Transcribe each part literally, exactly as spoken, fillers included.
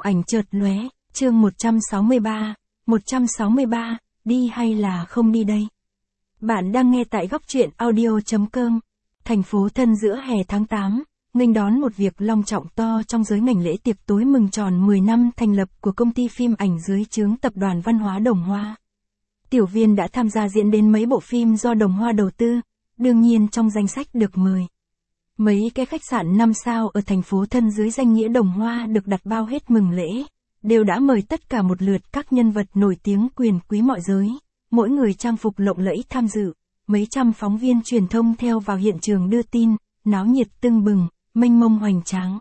ảnh chợt lóe, chương một trăm sáu mươi ba, một trăm sáu mươi ba, đi hay là không đi đây? Bạn đang nghe tại góc truyện audio.com. Thành phố thân giữa hè tháng tám, nghênh đón một việc long trọng to trong giới ngành lễ tiệc tối mừng tròn mười năm thành lập của công ty phim ảnh dưới trướng Tập đoàn Văn hóa Đồng Hoa. Tiểu Viên đã tham gia diễn đến mấy bộ phim do Đồng Hoa đầu tư, đương nhiên trong danh sách được mời. Mấy cái khách sạn năm sao ở thành phố thân dưới danh nghĩa Đồng Hoa được đặt bao hết mừng lễ, đều đã mời tất cả một lượt các nhân vật nổi tiếng quyền quý mọi giới, mỗi người trang phục lộng lẫy tham dự, mấy trăm phóng viên truyền thông theo vào hiện trường đưa tin, náo nhiệt tưng bừng, mênh mông hoành tráng.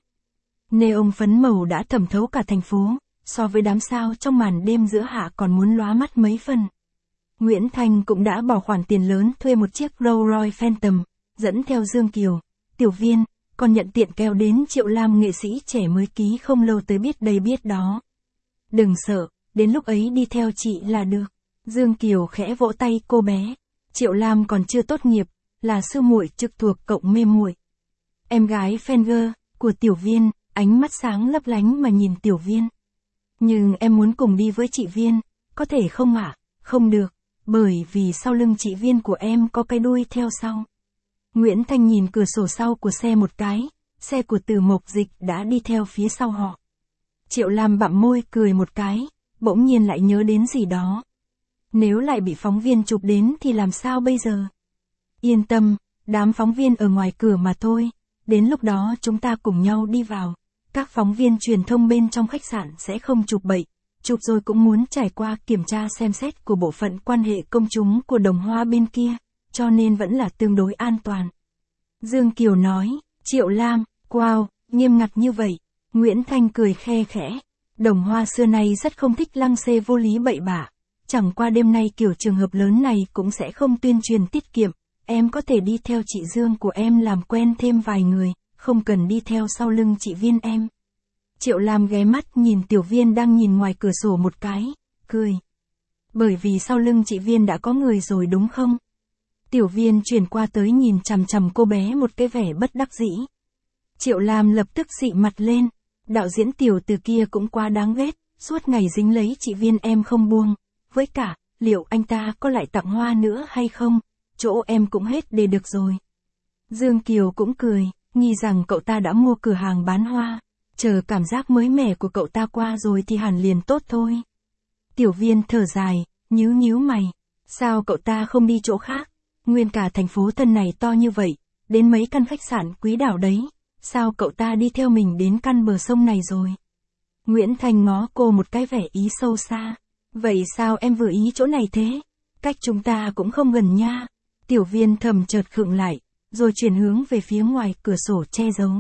Neon phấn màu đã thẩm thấu cả thành phố, so với đám sao trong màn đêm giữa hạ còn muốn lóa mắt mấy phần. Nguyễn Thanh cũng đã bỏ khoản tiền lớn thuê một chiếc Rolls Royce Phantom, dẫn theo Dương Kiều, Tiểu Viên, còn nhận tiện kéo đến Triệu Lam nghệ sĩ trẻ mới ký không lâu tới biết đây biết đó. Đừng sợ, đến lúc ấy đi theo chị là được. Dương Kiều khẽ vỗ tay cô bé. Triệu Lam còn chưa tốt nghiệp, là sư muội trực thuộc cộng mê muội. Em gái Fenger của Tiểu Viên, ánh mắt sáng lấp lánh mà nhìn Tiểu Viên. Nhưng em muốn cùng đi với chị Viên, có thể không ạ? À? Không được, bởi vì sau lưng chị Viên của em có cái đuôi theo sau. Nguyễn Thanh nhìn cửa sổ sau của xe một cái, xe của Từ Mộc Dịch đã đi theo phía sau họ. Triệu Lam bặm môi cười một cái, bỗng nhiên lại nhớ đến gì đó. Nếu lại bị phóng viên chụp đến thì làm sao bây giờ? Yên tâm, đám phóng viên ở ngoài cửa mà thôi, đến lúc đó chúng ta cùng nhau đi vào. Các phóng viên truyền thông bên trong khách sạn sẽ không chụp bậy, chụp rồi cũng muốn trải qua kiểm tra xem xét của bộ phận quan hệ công chúng của Đồng Hoa bên kia, cho nên vẫn là tương đối an toàn. Dương Kiều nói, Triệu Lam, wow, nghiêm ngặt như vậy. Nguyễn Thanh cười khe khẽ. Đồng Hoa xưa nay rất không thích lăng xê vô lý bậy bạ. Chẳng qua đêm nay kiểu trường hợp lớn này cũng sẽ không tuyên truyền tiết kiệm. Em có thể đi theo chị Dương của em làm quen thêm vài người, không cần đi theo sau lưng chị Viên em. Triệu Lam ghé mắt nhìn Tiểu Viên đang nhìn ngoài cửa sổ một cái, cười. Bởi vì sau lưng chị Viên đã có người rồi đúng không? Tiểu Viên chuyển qua tới nhìn chằm chằm cô bé một cái vẻ bất đắc dĩ. Triệu Lam lập tức dị mặt lên. Đạo diễn Tiểu từ kia cũng quá đáng ghét, suốt ngày dính lấy chị Viên em không buông. Với cả, liệu anh ta có lại tặng hoa nữa hay không? Chỗ em cũng hết để được rồi. Dương Kiều cũng cười, nghi rằng cậu ta đã mua cửa hàng bán hoa. Chờ cảm giác mới mẻ của cậu ta qua rồi thì hẳn liền tốt thôi. Tiểu Viên thở dài, nhíu nhíu mày. Sao cậu ta không đi chỗ khác? Nguyên cả thành phố thân này to như vậy, đến mấy căn khách sạn quý đảo đấy. Sao cậu ta đi theo mình đến căn bờ sông này rồi? Nguyễn Thanh ngó cô một cái vẻ ý sâu xa. Vậy sao em vừa ý chỗ này thế? Cách chúng ta cũng không gần nha. Tiểu Viên thầm chợt khựng lại, rồi chuyển hướng về phía ngoài cửa sổ che giấu.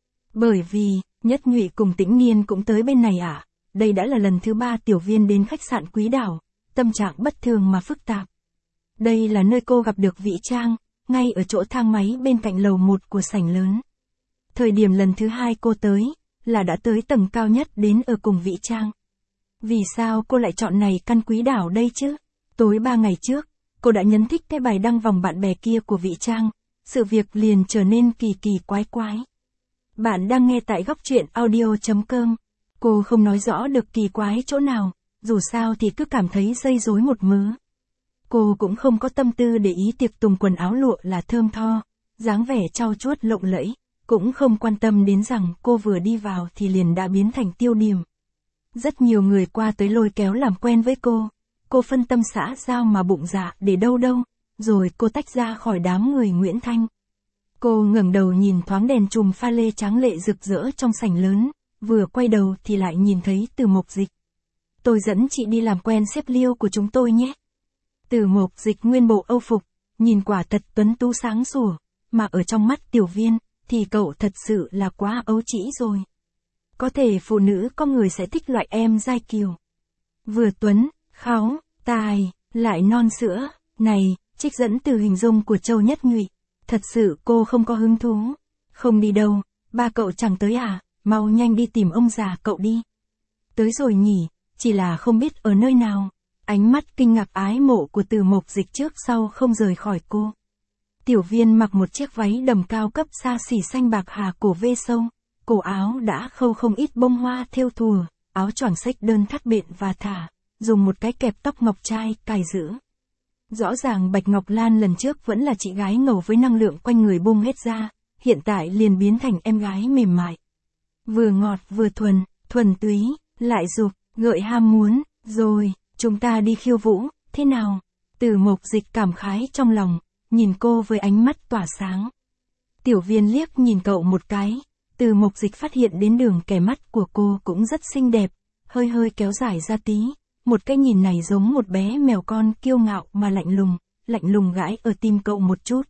Bởi vì, Nhất Nhụy cùng Tĩnh Niên cũng tới bên này à? Đây đã là lần thứ ba Tiểu Viên đến khách sạn quý đảo, tâm trạng bất thường mà phức tạp. Đây là nơi cô gặp được Vĩ Trang, ngay ở chỗ thang máy bên cạnh lầu một của sảnh lớn. Thời điểm lần thứ hai cô tới, là đã tới tầng cao nhất đến ở cùng Vĩ Trang. Vì sao cô lại chọn này căn quý đảo đây chứ? Tối ba ngày trước, cô đã nhấn thích cái bài đăng vòng bạn bè kia của Vĩ Trang, sự việc liền trở nên kỳ kỳ quái quái. Bạn đang nghe tại góc truyện audio.com. Cô không nói rõ được kỳ quái chỗ nào, dù sao thì cứ cảm thấy dây rối một mớ. Cô cũng không có tâm tư để ý tiệc tùng quần áo lụa là thơm tho, dáng vẻ trau chuốt lộng lẫy, cũng không quan tâm đến rằng cô vừa đi vào thì liền đã biến thành tiêu điểm. Rất nhiều người qua tới lôi kéo làm quen với cô, cô phân tâm xã giao mà bụng dạ để đâu đâu, rồi cô tách ra khỏi đám người Nguyễn Thanh. Cô ngẩng đầu nhìn thoáng đèn chùm pha lê tráng lệ rực rỡ trong sảnh lớn, vừa quay đầu thì lại nhìn thấy Từ Mộc Dịch. Tôi dẫn chị đi làm quen sếp Liêu của chúng tôi nhé. Từ Mộc Dịch nguyên bộ âu phục, nhìn quả thật tuấn tú sáng sủa, mà ở trong mắt Tiểu Viên, thì cậu thật sự là quá ấu trĩ rồi. Có thể phụ nữ có người sẽ thích loại em giai kiều. Vừa tuấn, kháu, tài, lại non sữa, này, trích dẫn từ hình dung của Châu Nhất Nhụy. Thật sự cô không có hứng thú. Không đi đâu, ba cậu chẳng tới à, mau nhanh đi tìm ông già cậu đi. Tới rồi nhỉ, chỉ là không biết ở nơi nào. Ánh mắt kinh ngạc ái mộ của Từ Mộc Dịch trước sau không rời khỏi cô. Tiểu Viên mặc một chiếc váy đầm cao cấp xa xỉ xanh bạc hà cổ vê sâu, cổ áo đã khâu không ít bông hoa thêu thùa, áo choàng xách đơn thắt bện và thả, dùng một cái kẹp tóc ngọc trai cài giữ. Rõ ràng Bạch Ngọc Lan lần trước vẫn là chị gái ngầu với năng lượng quanh người bung hết ra, hiện tại liền biến thành em gái mềm mại. Vừa ngọt vừa thuần, thuần túy, lại dục, gợi ham muốn, rồi, chúng ta đi khiêu vũ, thế nào? Từ Mộc Dịch cảm khái trong lòng, nhìn cô với ánh mắt tỏa sáng. Tiểu Viên liếc nhìn cậu một cái, Từ Mộc Dịch phát hiện đến đường kẻ mắt của cô cũng rất xinh đẹp, hơi hơi kéo dài ra tí, một cái nhìn này giống một bé mèo con kiêu ngạo mà lạnh lùng, lạnh lùng gãi ở tim cậu một chút.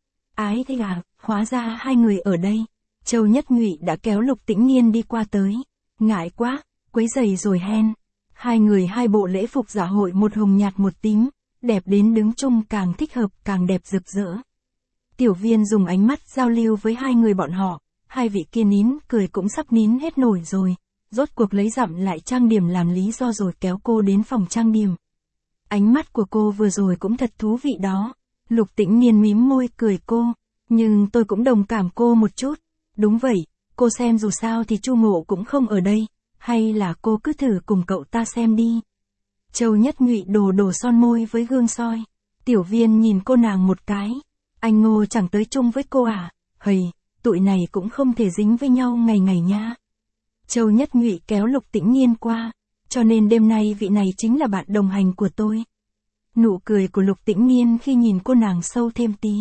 Ái thế à, hóa ra hai người ở đây. Châu Nhất Nhụy đã kéo Lục Tĩnh Niên đi qua tới. Ngại quá, quấy giày rồi hen. Hai người hai bộ lễ phục dạ hội, một hồng nhạt một tím, đẹp đến đứng chung càng thích hợp càng đẹp rực rỡ. Tiểu Viên dùng ánh mắt giao lưu với hai người bọn họ, hai vị kia nín cười cũng sắp nín hết nổi rồi, rốt cuộc lấy dặm lại trang điểm làm lý do rồi kéo cô đến phòng trang điểm. Ánh mắt của cô vừa rồi cũng thật thú vị đó. Lục Tĩnh Niên mím môi cười cô, nhưng tôi cũng đồng cảm cô một chút. Đúng vậy, cô xem dù sao thì Chu Ngộ cũng không ở đây, hay là cô cứ thử cùng cậu ta xem đi. Châu Nhất Nhụy đổ đổ son môi với gương soi. Tiểu Viên nhìn cô nàng một cái. Anh Ngô chẳng tới chung với cô à? Hầy, tụi này cũng không thể dính với nhau ngày ngày nha. Châu Nhất Nhụy kéo Lục Tĩnh Niên qua, cho nên đêm nay vị này chính là bạn đồng hành của tôi. Nụ cười của Lục Tĩnh Niên khi nhìn cô nàng sâu thêm tí.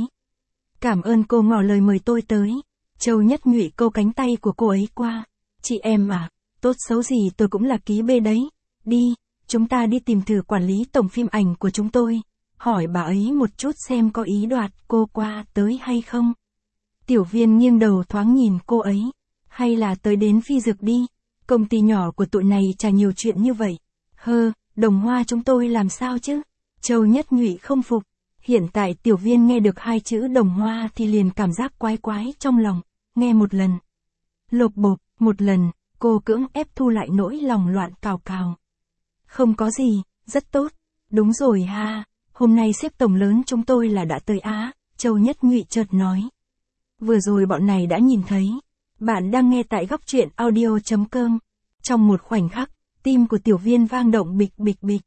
Cảm ơn cô ngỏ lời mời tôi tới. Châu Nhất Nhụy câu cánh tay của cô ấy qua. Chị em à, tốt xấu gì tôi cũng là ký bê đấy. Đi, chúng ta đi tìm thử quản lý tổng phim ảnh của chúng tôi. Hỏi bà ấy một chút xem có ý đoạt cô qua tới hay không. Tiểu Viên nghiêng đầu thoáng nhìn cô ấy. Hay là tới đến Phi Dực đi. Công ty nhỏ của tụi này chả nhiều chuyện như vậy. Hơ, Đồng Hoa chúng tôi làm sao chứ? Châu Nhất Nhụy không phục. Hiện tại Tiểu Viên nghe được hai chữ Đồng Hoa thì liền cảm giác quái quái trong lòng. Nghe một lần. Lột bột, một lần, cô cưỡng ép thu lại nỗi lòng loạn cào cào. Không có gì, rất tốt. Đúng rồi ha, hôm nay sếp tổng lớn chúng tôi là đã tới Á, Châu Nhất Nhụy chợt nói. Vừa rồi bọn này đã nhìn thấy. Bạn đang nghe tại góc truyện audio chấm com. Trong một khoảnh khắc, tim của Tiểu Viên vang động bịch bịch bịch.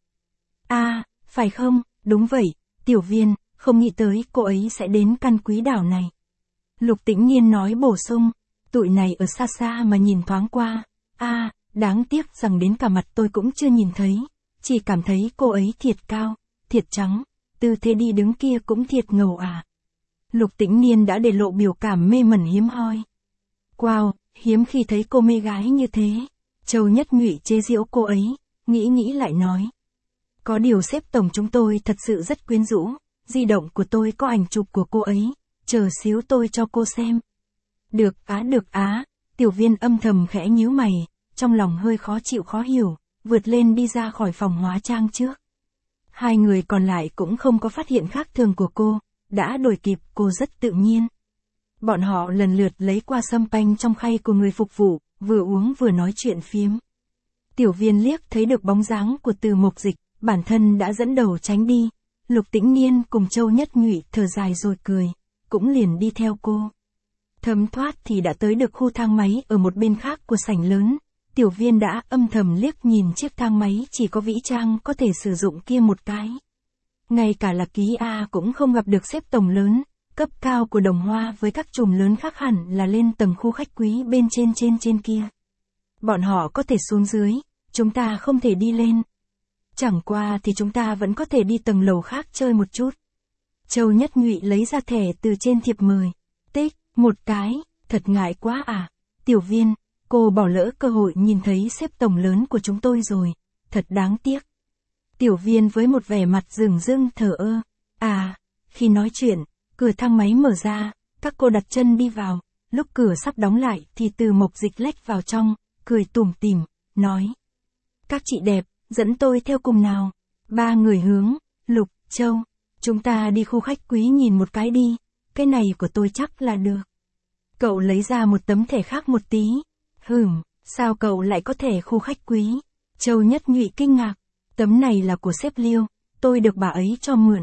À, phải không, đúng vậy, Tiểu Viên, không nghĩ tới cô ấy sẽ đến căn quý đảo này. Lục Tĩnh Niên nói bổ sung, tụi này ở xa xa mà nhìn thoáng qua. À, đáng tiếc rằng đến cả mặt tôi cũng chưa nhìn thấy, chỉ cảm thấy cô ấy thiệt cao, thiệt trắng, tư thế đi đứng kia cũng thiệt ngầu à. Lục Tĩnh Niên đã để lộ biểu cảm mê mẩn hiếm hoi. Wow, hiếm khi thấy cô mê gái như thế. Châu Nhất Nhụy chế giễu cô ấy, nghĩ nghĩ lại nói. Có điều sếp tổng chúng tôi thật sự rất quyến rũ, di động của tôi có ảnh chụp của cô ấy, chờ xíu tôi cho cô xem. Được á được á, Tiểu Viên âm thầm khẽ nhíu mày, trong lòng hơi khó chịu khó hiểu, vượt lên đi ra khỏi phòng hóa trang trước. Hai người còn lại cũng không có phát hiện khác thường của cô, đã đuổi kịp cô rất tự nhiên. Bọn họ lần lượt lấy qua sâm panh trong khay của người phục vụ, vừa uống vừa nói chuyện phiếm. Tiểu Viên liếc thấy được bóng dáng của Từ Mộc Dịch, bản thân đã dẫn đầu tránh đi. Lục Tĩnh Niên cùng Châu Nhất Nhụy thở dài rồi cười, cũng liền đi theo cô. Thấm thoát thì đã tới được khu thang máy ở một bên khác của sảnh lớn. Tiểu Viên đã âm thầm liếc nhìn chiếc thang máy chỉ có Vĩ Trang có thể sử dụng kia một cái. Ngay cả là ký A cũng không gặp được sếp tổng lớn, cấp cao của Đồng Hoa với các chùm lớn khác hẳn là lên tầng khu khách quý bên trên trên trên kia. Bọn họ có thể xuống dưới, chúng ta không thể đi lên. Chẳng qua thì chúng ta vẫn có thể đi tầng lầu khác chơi một chút. Châu Nhất Nhụy lấy ra thẻ từ trên thiệp mời. Tích, một cái, thật ngại quá à. Tiểu Viên, cô bỏ lỡ cơ hội nhìn thấy sếp tổng lớn của chúng tôi rồi, thật đáng tiếc. Tiểu Viên với một vẻ mặt dửng dưng thờ ơ. À, khi nói chuyện, cửa thang máy mở ra, các cô đặt chân đi vào, lúc cửa sắp đóng lại thì Từ Mộc Dịch lách vào trong, cười tủm tỉm, nói. Các chị đẹp, dẫn tôi theo cùng nào. Ba người hướng, Lục, Châu, chúng ta đi khu khách quý nhìn một cái đi, cái này của tôi chắc là được. Cậu lấy ra một tấm thẻ khác một tí. Hừm, sao cậu lại có thẻ khu khách quý? Châu Nhất Nhụy kinh ngạc, tấm này là của sếp Liêu, tôi được bà ấy cho mượn.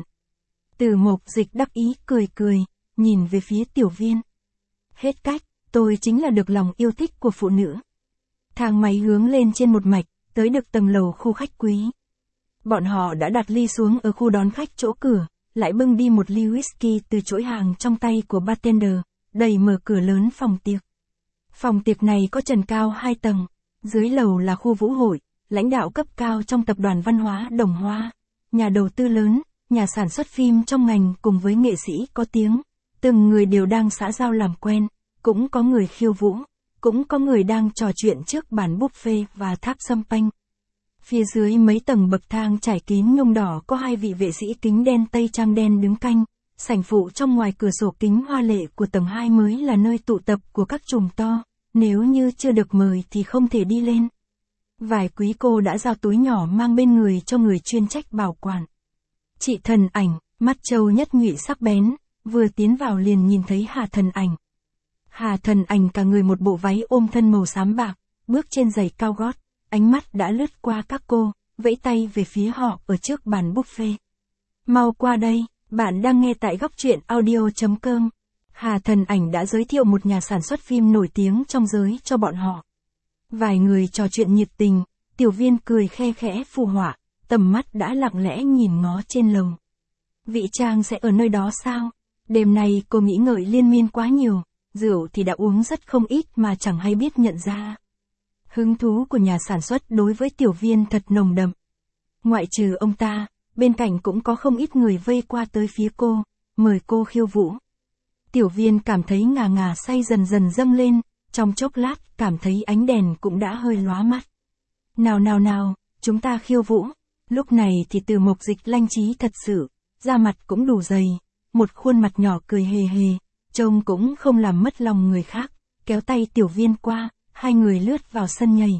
Từ Mộc Dịch đắc ý cười cười, nhìn về phía Tiểu Viên. Hết cách, tôi chính là được lòng yêu thích của phụ nữ. Thang máy hướng lên trên một mạch, tới được tầng lầu khu khách quý. Bọn họ đã đặt ly xuống ở khu đón khách chỗ cửa, lại bưng đi một ly whisky từ chuỗi hàng trong tay của bartender, đẩy mở cửa lớn phòng tiệc. Phòng tiệc này có trần cao hai tầng, dưới lầu là khu vũ hội, lãnh đạo cấp cao trong tập đoàn văn hóa Đồng Hoa, nhà đầu tư lớn, nhà sản xuất phim trong ngành cùng với nghệ sĩ có tiếng, từng người đều đang xã giao làm quen, cũng có người khiêu vũ, cũng có người đang trò chuyện trước bàn buffet và thác champagne. Phía dưới mấy tầng bậc thang trải kín nhung đỏ có hai vị vệ sĩ kính đen tây trang đen đứng canh, sảnh phụ trong ngoài cửa sổ kính hoa lệ của tầng hai mới là nơi tụ tập của các trùm to, nếu như chưa được mời thì không thể đi lên. Vài quý cô đã giao túi nhỏ mang bên người cho người chuyên trách bảo quản. Chị Thần Ảnh, mắt trâu nhất nhụy sắc bén, vừa tiến vào liền nhìn thấy Hà Thần Ảnh. Hà Thần Ảnh cả người một bộ váy ôm thân màu xám bạc, bước trên giày cao gót, ánh mắt đã lướt qua các cô, vẫy tay về phía họ ở trước bàn buffet. Mau qua đây, bạn đang nghe tại góc truyện audio chấm com. Hà Thần Ảnh đã giới thiệu một nhà sản xuất phim nổi tiếng trong giới cho bọn họ. Vài người trò chuyện nhiệt tình, Tiểu Viên cười khe khẽ phù họa, tầm mắt đã lặng lẽ nhìn ngó trên lầu. Vị Trang sẽ ở nơi đó sao? Đêm nay cô nghĩ ngợi liên miên quá nhiều, rượu thì đã uống rất không ít mà chẳng hay biết nhận ra. Hứng thú của nhà sản xuất đối với Tiểu Viên thật nồng đậm. Ngoại trừ ông ta, bên cạnh cũng có không ít người vây qua tới phía cô, mời cô khiêu vũ. Tiểu Viên cảm thấy ngà ngà say dần dần dâng lên, trong chốc lát cảm thấy ánh đèn cũng đã hơi lóa mắt. Nào nào nào, chúng ta khiêu vũ. Lúc này thì Từ Mộc Dịch lanh trí thật sự, da mặt cũng đủ dày, một khuôn mặt nhỏ cười hề hề, trông cũng không làm mất lòng người khác, kéo tay Tiểu Viên qua, hai người lướt vào sân nhảy.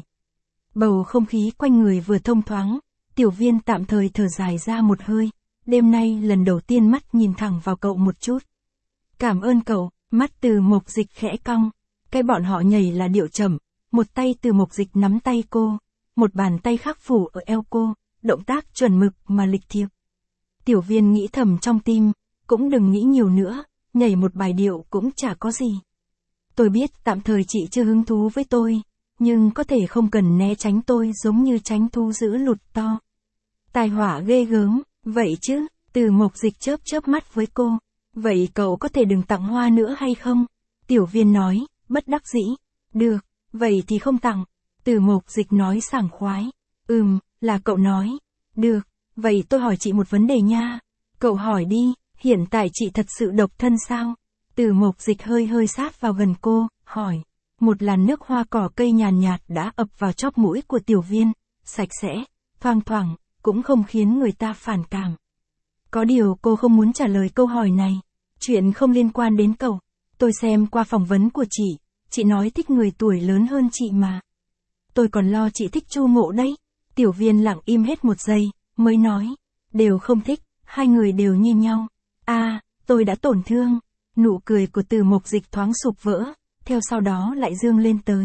Bầu không khí quanh người vừa thông thoáng, Tiểu Viên tạm thời thở dài ra một hơi, đêm nay lần đầu tiên mắt nhìn thẳng vào cậu một chút. Cảm ơn cậu, mắt Từ Mộc Dịch khẽ cong, cái bọn họ nhảy là điệu chậm, một tay Từ Mộc Dịch nắm tay cô, một bàn tay khác phủ ở eo cô, động tác chuẩn mực mà lịch thiệp. Tiểu Viên nghĩ thầm trong tim, cũng đừng nghĩ nhiều nữa, nhảy một bài điệu cũng chả có gì. Tôi biết tạm thời chị chưa hứng thú với tôi, nhưng có thể không cần né tránh tôi giống như tránh thu giữ lụt to. Tai họa ghê gớm, vậy chứ, Từ Mộc Dịch chớp chớp mắt với cô, vậy cậu có thể đừng tặng hoa nữa hay không? Tiểu Viên nói, bất đắc dĩ, được, vậy thì không tặng. Từ Mộc Dịch nói sảng khoái, ừm, là cậu nói, được, vậy tôi hỏi chị một vấn đề nha. Cậu hỏi đi, hiện tại chị thật sự độc thân sao? Từ Mộc Dịch hơi hơi sát vào gần cô, hỏi. Một làn nước hoa cỏ cây nhàn nhạt đã ập vào chóp mũi của Tiểu Viên, sạch sẽ, thoang thoảng, cũng không khiến người ta phản cảm. Có điều cô không muốn trả lời câu hỏi này, chuyện không liên quan đến cậu. Tôi xem qua phỏng vấn của chị, chị nói thích người tuổi lớn hơn chị mà. Tôi còn lo chị thích Chu Ngộ đấy. Tiểu Viên lặng im hết một giây, mới nói, đều không thích, hai người đều như nhau. À, tôi đã tổn thương. Nụ cười của Từ Mộc Dịch thoáng sụp vỡ, theo sau đó lại dương lên tới.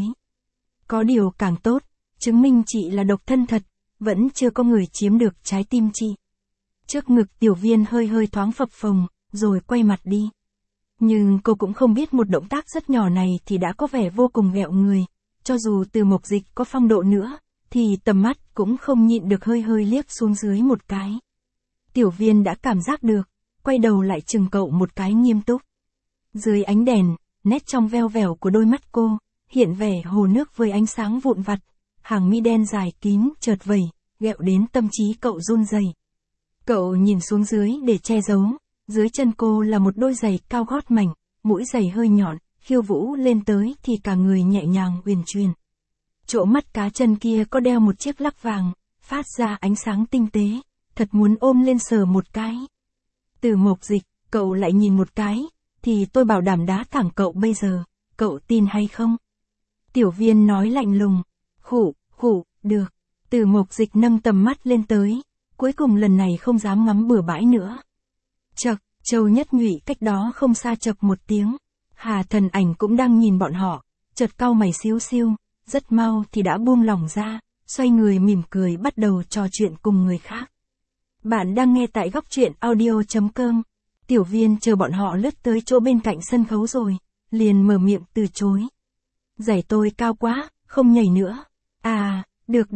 Có điều càng tốt, chứng minh chị là độc thân thật, vẫn chưa có người chiếm được trái tim chị. Trước ngực Tiểu Viên hơi hơi thoáng phập phồng, rồi quay mặt đi. Nhưng cô cũng không biết một động tác rất nhỏ này thì đã có vẻ vô cùng ghẹo người. Cho dù Từ Mộc Dịch có phong độ nữa, thì tầm mắt cũng không nhịn được hơi hơi liếc xuống dưới một cái. Tiểu Viên đã cảm giác được, quay đầu lại chừng cậu một cái nghiêm túc. Dưới ánh đèn, nét trong veo vẻo của đôi mắt cô, hiện vẻ hồ nước với ánh sáng vụn vặt, hàng mi đen dài kín chợt vẩy, ghẹo đến tâm trí cậu run rẩy. Cậu nhìn xuống dưới để che giấu, dưới chân cô là một đôi giày cao gót mảnh, mũi giày hơi nhọn, khiêu vũ lên tới thì cả người nhẹ nhàng uyển chuyển. Chỗ mắt cá chân kia có đeo một chiếc lắc vàng, phát ra ánh sáng tinh tế, thật muốn ôm lên sờ một cái. Từ Mộc Dịch, cậu lại nhìn một cái, thì tôi bảo đảm đá thẳng cậu bây giờ, cậu tin hay không? Tiểu Viên nói lạnh lùng, khụ, khụ, được. Từ Mộc Dịch nâng tầm mắt lên tới, cuối cùng lần này không dám ngắm bừa bãi nữa. Chậc, Châu Nhất Nhụy cách đó không xa chậc một tiếng. Hà Thần Ảnh cũng đang nhìn bọn họ, chợt cau mày xíu xiu, rất mau thì đã buông lỏng ra, xoay người mỉm cười bắt đầu trò chuyện cùng người khác. Bạn đang nghe tại góc truyện audio chấm com. Tiểu Viên chờ bọn họ lướt tới chỗ bên cạnh sân khấu rồi, liền mở miệng từ chối. Giày tôi cao quá, không nhảy nữa. À, được được,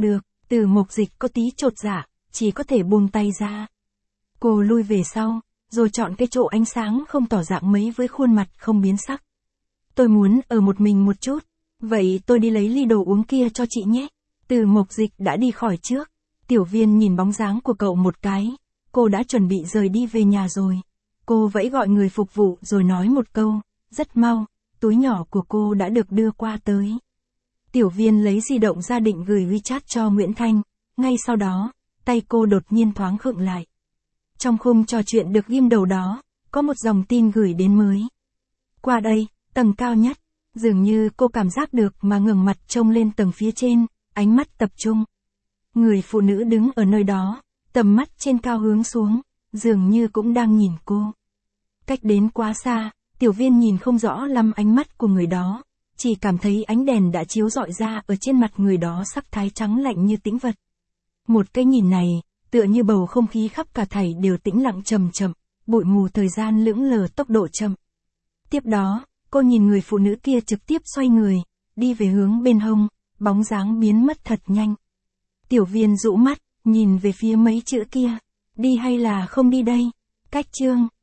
Từ Mộc Dịch có tí chột dạ, chỉ có thể buông tay ra. Cô lui về sau, rồi chọn cái chỗ ánh sáng không tỏ dạng mấy với khuôn mặt không biến sắc. Tôi muốn ở một mình một chút, vậy tôi đi lấy ly đồ uống kia cho chị nhé. Từ Mộc Dịch đã đi khỏi trước. Tiểu Viên nhìn bóng dáng của cậu một cái, cô đã chuẩn bị rời đi về nhà rồi. Cô vẫy gọi người phục vụ rồi nói một câu, rất mau, túi nhỏ của cô đã được đưa qua tới. Tiểu Viên lấy di động ra định gửi WeChat cho Nguyễn Thanh, ngay sau đó, tay cô đột nhiên thoáng khựng lại. Trong khung trò chuyện được ghim đầu đó, có một dòng tin gửi đến mới. Qua đây, tầng cao nhất, dường như cô cảm giác được mà ngẩng mặt trông lên tầng phía trên, ánh mắt tập trung. Người phụ nữ đứng ở nơi đó, tầm mắt trên cao hướng xuống, dường như cũng đang nhìn cô. Cách đến quá xa, Tiểu Viên nhìn không rõ lắm ánh mắt của người đó, chỉ cảm thấy ánh đèn đã chiếu rọi ra ở trên mặt người đó sắc thái trắng lạnh như tĩnh vật. Một cái nhìn này, tựa như bầu không khí khắp cả thảy đều tĩnh lặng chậm chậm, bụi mù thời gian lững lờ tốc độ chậm. Tiếp đó, cô nhìn người phụ nữ kia trực tiếp xoay người, đi về hướng bên hông, bóng dáng biến mất thật nhanh. Tiểu Viên rũ mắt, nhìn về phía mấy chữ kia, đi hay là không đi đây? Cách chương